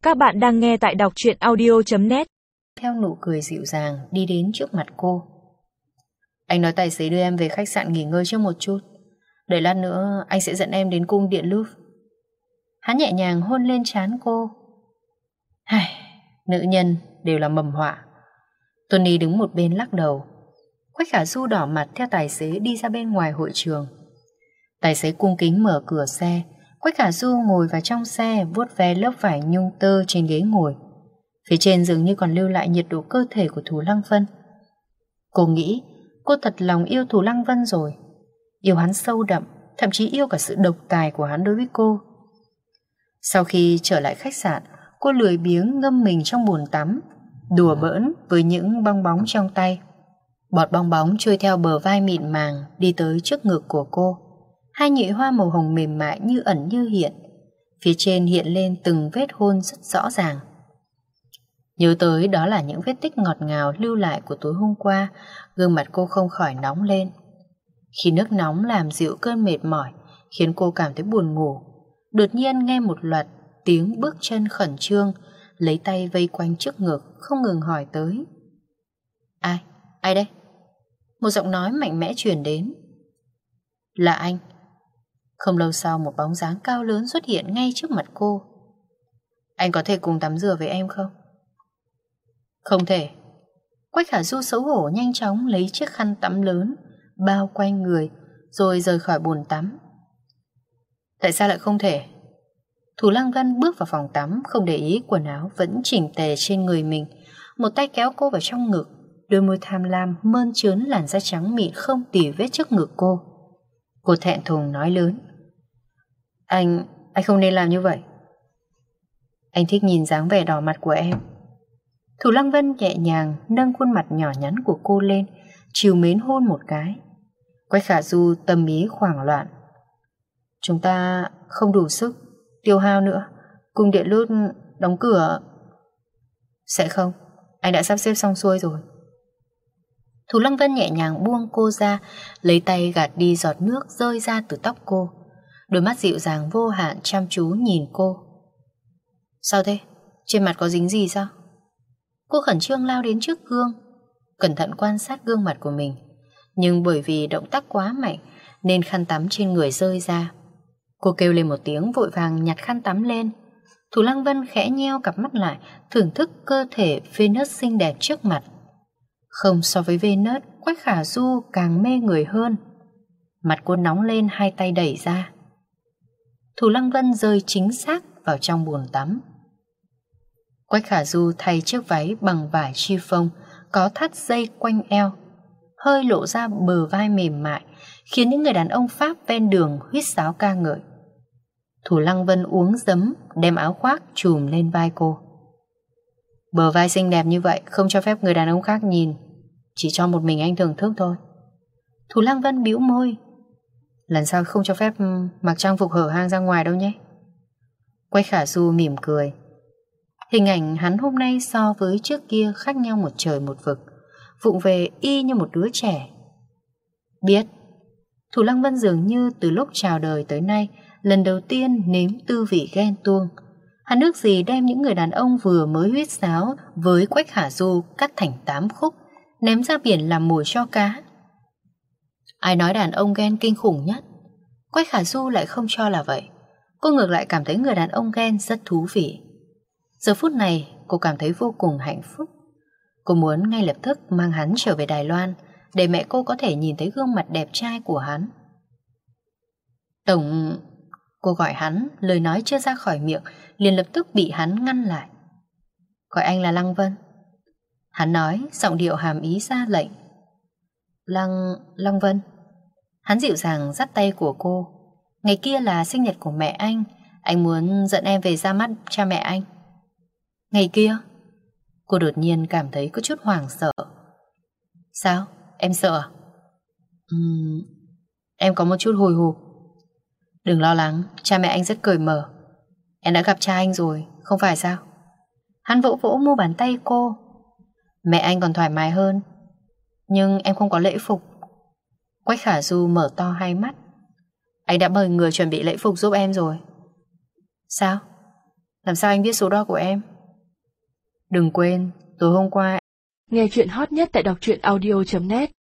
Các bạn đang nghe tại đọc truyện audio.net. Theo nụ cười dịu dàng đi đến trước mặt cô. Anh nói tài xế đưa em về khách sạn nghỉ ngơi trước một chút. Đợi lát nữa anh sẽ dẫn em đến cung điện Louvre. Hắn nhẹ nhàng hôn lên trán cô. Nữ nhân đều là mầm họa. Tony đứng một bên lắc đầu. Quách Khả Du đỏ mặt theo tài xế đi ra bên ngoài hội trường. Tài xế cung kính mở cửa xe. Quách Khả Du ngồi vào trong xe, vuốt ve lớp vải nhung tơ trên ghế ngồi. Phía trên dường như còn lưu lại nhiệt độ cơ thể của Thù Lăng Vân. Cô nghĩ cô thật lòng yêu Thù Lăng Vân rồi. Yêu hắn sâu đậm, thậm chí yêu cả sự độc tài của hắn đối với cô. Sau khi trở lại khách sạn, cô lười biếng ngâm mình trong bồn tắm, đùa bỡn với những bong bóng trong tay. Bọt bong bóng trôi theo bờ vai mịn màng đi tới trước ngực của cô. Hai nhụy hoa màu hồng mềm mại như ẩn như hiện. Phía trên hiện lên từng vết hôn rất rõ ràng. Nhớ tới đó là những vết tích ngọt ngào lưu lại của tối hôm qua, gương mặt cô không khỏi nóng lên. Khi nước nóng làm dịu cơn mệt mỏi, khiến cô cảm thấy buồn ngủ, đột nhiên nghe một loạt tiếng bước chân khẩn trương, lấy tay vây quanh trước ngực, không ngừng hỏi tới. Ai? Ai đây? Một giọng nói mạnh mẽ truyền đến. Là anh. Không lâu sau một bóng dáng cao lớn xuất hiện ngay trước mặt cô. Anh có thể cùng tắm rửa với em không? Không thể. Quách Khả Du xấu hổ nhanh chóng lấy chiếc khăn tắm lớn bao quanh người rồi rời khỏi bồn tắm. Tại sao lại không thể? Thù Lăng Vân bước vào phòng tắm, không để ý quần áo vẫn chỉnh tề trên người mình, một tay kéo cô vào trong ngực, đôi môi tham lam mơn trớn làn da trắng mịn không tì vết trước ngực cô. Cô thẹn thùng nói lớn. Anh không nên làm như vậy. Anh thích nhìn dáng vẻ đỏ mặt của em. Thù Lăng Vân nhẹ nhàng nâng khuôn mặt nhỏ nhắn của cô lên, trìu mến hôn một cái. Quách Khả Du tâm ý hoảng loạn. Chúng ta không đủ sức tiêu hao nữa. Cung điện Louvre đóng cửa. Sẽ không, anh đã sắp xếp xong xuôi rồi. Thù Lăng Vân nhẹ nhàng buông cô ra, lấy tay gạt đi giọt nước rơi ra từ tóc cô. Đôi mắt dịu dàng vô hạn chăm chú nhìn cô. Sao thế? Trên mặt có dính gì sao? Cô khẩn trương lao đến trước gương, cẩn thận quan sát gương mặt của mình. Nhưng bởi vì động tác quá mạnh nên khăn tắm trên người rơi ra. Cô kêu lên một tiếng vội vàng nhặt khăn tắm lên. Thù Lăng Vân khẽ nheo cặp mắt lại, thưởng thức cơ thể Venus xinh đẹp trước mặt. Không so với Venus, Quách Khả Du càng mê người hơn. Mặt cô nóng lên, hai tay đẩy ra. Thù Lăng Vân rơi chính xác vào trong bồn tắm. Quách Khả Du thay chiếc váy bằng vải chiffon có thắt dây quanh eo, hơi lộ ra bờ vai mềm mại, khiến những người đàn ông Pháp ven đường huýt sáo ca ngợi. Thù Lăng Vân uống giấm, đem áo khoác trùm lên vai cô. Bờ vai xinh đẹp như vậy không cho phép người đàn ông khác nhìn, chỉ cho một mình anh thưởng thức thôi. Thù Lăng Vân bĩu môi. Lần sau không cho phép mặc trang phục hở hang ra ngoài đâu nhé. Quách Khả Du mỉm cười. Hình ảnh hắn hôm nay so với trước kia khác nhau một trời một vực, vụng về y như một đứa trẻ. Biết. Thù Lăng Vân dường như từ lúc chào đời tới nay lần đầu tiên nếm tư vị ghen tuông. Hắn ước gì đem những người đàn ông vừa mới huýt sáo với Quách Khả Du cắt thành 8 khúc, ném ra biển làm mồi cho cá. Ai nói đàn ông ghen kinh khủng nhất? Quách Khả Du lại không cho là vậy. Cô ngược lại cảm thấy người đàn ông ghen rất thú vị. Giờ phút này cô cảm thấy vô cùng hạnh phúc. Cô muốn ngay lập tức mang hắn trở về Đài Loan, để mẹ cô có thể nhìn thấy gương mặt đẹp trai của hắn. Tổng... Cô gọi hắn, lời nói chưa ra khỏi miệng liền lập tức bị hắn ngăn lại. Gọi anh là Lăng Vân. Hắn nói, giọng điệu hàm ý ra lệnh. Lăng Vân. Hắn dịu dàng dắt tay của cô. Ngày kia là sinh nhật của mẹ anh muốn dẫn em về ra mắt cha mẹ anh. Ngày kia? Cô đột nhiên cảm thấy có chút hoảng sợ. Sao? Em sợ à? Em có một chút hồi hộp. Đừng lo lắng, cha mẹ anh rất cởi mở. Em đã gặp cha anh rồi, không phải sao? Hắn vỗ vỗ mu bàn tay cô. Mẹ anh còn thoải mái hơn. Nhưng em không có lễ phục. Quách Khả Du mở to hai mắt. Anh đã mời người chuẩn bị lễ phục giúp em rồi. Sao? Làm sao anh biết số đo của em? Đừng quên, tối hôm qua nghe chuyện hot nhất tại đọc truyện audio.net.